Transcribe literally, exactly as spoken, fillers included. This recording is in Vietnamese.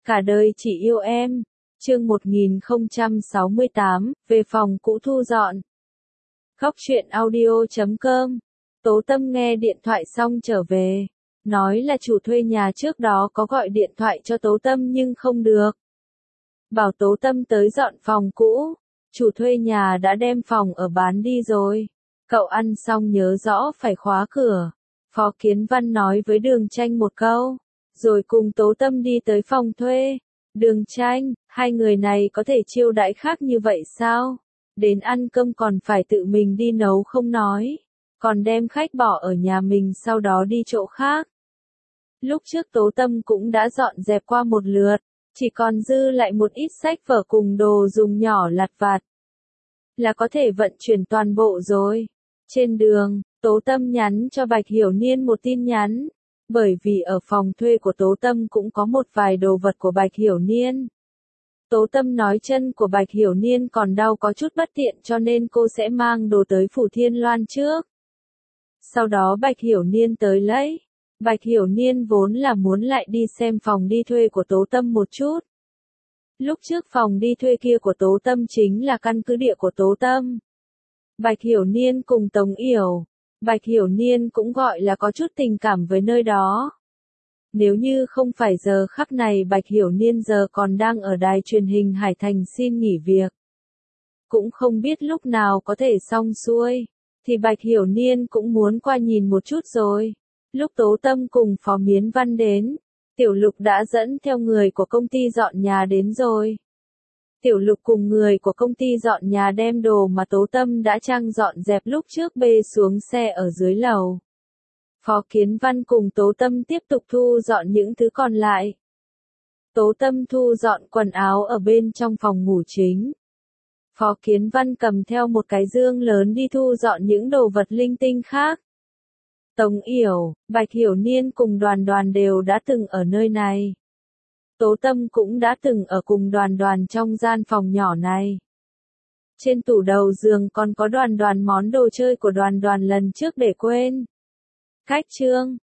Cả đời chỉ yêu em. Chương một nghìn không trăm sáu mươi tám, về phòng cũ thu dọn. Góc truyện audio chấm com. Tố Tâm nghe điện thoại xong trở về. Nói là chủ thuê nhà trước đó có gọi điện thoại cho Tố Tâm nhưng không được. Bảo Tố Tâm tới dọn phòng cũ. Chủ thuê nhà đã đem phòng ở bán đi rồi. Cậu ăn xong nhớ rõ phải khóa cửa. Phó Kiến Văn nói với Đường Tranh một câu. Rồi cùng Tố Tâm đi tới phòng thuê. Đường Tranh, hai người này có thể chiêu đãi khác như vậy sao? Đến ăn cơm còn phải tự mình đi nấu không nói. Còn đem khách bỏ ở nhà mình sau đó đi chỗ khác. Lúc trước Tố Tâm cũng đã dọn dẹp qua một lượt. Chỉ còn dư lại một ít sách vở cùng đồ dùng nhỏ lặt vặt. Là có thể vận chuyển toàn bộ rồi. Trên đường, Tố Tâm nhắn cho Bạch Hiểu Niên một tin nhắn. Bởi vì ở phòng thuê của Tố Tâm cũng có một vài đồ vật của Bạch Hiểu Niên. Tố Tâm nói chân của Bạch Hiểu Niên còn đau có chút bất tiện cho nên cô sẽ mang đồ tới Phủ Thiên Loan trước. Sau đó Bạch Hiểu Niên tới lấy. Bạch Hiểu Niên vốn là muốn lại đi xem phòng đi thuê của Tố Tâm một chút. Lúc trước phòng đi thuê kia của Tố Tâm chính là căn cứ địa của Tố Tâm. Bạch Hiểu Niên cùng Tống Yểu. Bạch Hiểu Niên cũng gọi là có chút tình cảm với nơi đó. Nếu như không phải giờ khắc này Bạch Hiểu Niên giờ còn đang ở đài truyền hình Hải Thành xin nghỉ việc. Cũng không biết lúc nào có thể xong xuôi. Thì Bạch Hiểu Niên cũng muốn qua nhìn một chút rồi. Lúc Tố Tâm cùng Phó Miến Văn đến. Tiểu Lục đã dẫn theo người của công ty dọn nhà đến rồi. Tiểu Lục cùng người của công ty dọn nhà đem đồ mà Tố Tâm đã trang dọn dẹp lúc trước bê xuống xe ở dưới lầu. Phó Kiến Văn cùng Tố Tâm tiếp tục thu dọn những thứ còn lại. Tố Tâm thu dọn quần áo ở bên trong phòng ngủ chính. Phó Kiến Văn cầm theo một cái dương lớn đi thu dọn những đồ vật linh tinh khác. Tống Yểu, Bạch Hiểu Niên cùng Đoàn Đoàn đều đã từng ở nơi này. Tố Tâm cũng đã từng ở cùng Đoàn Đoàn trong gian phòng nhỏ này. Trên tủ đầu giường còn có Đoàn Đoàn món đồ chơi của Đoàn Đoàn lần trước để quên. Cách chương,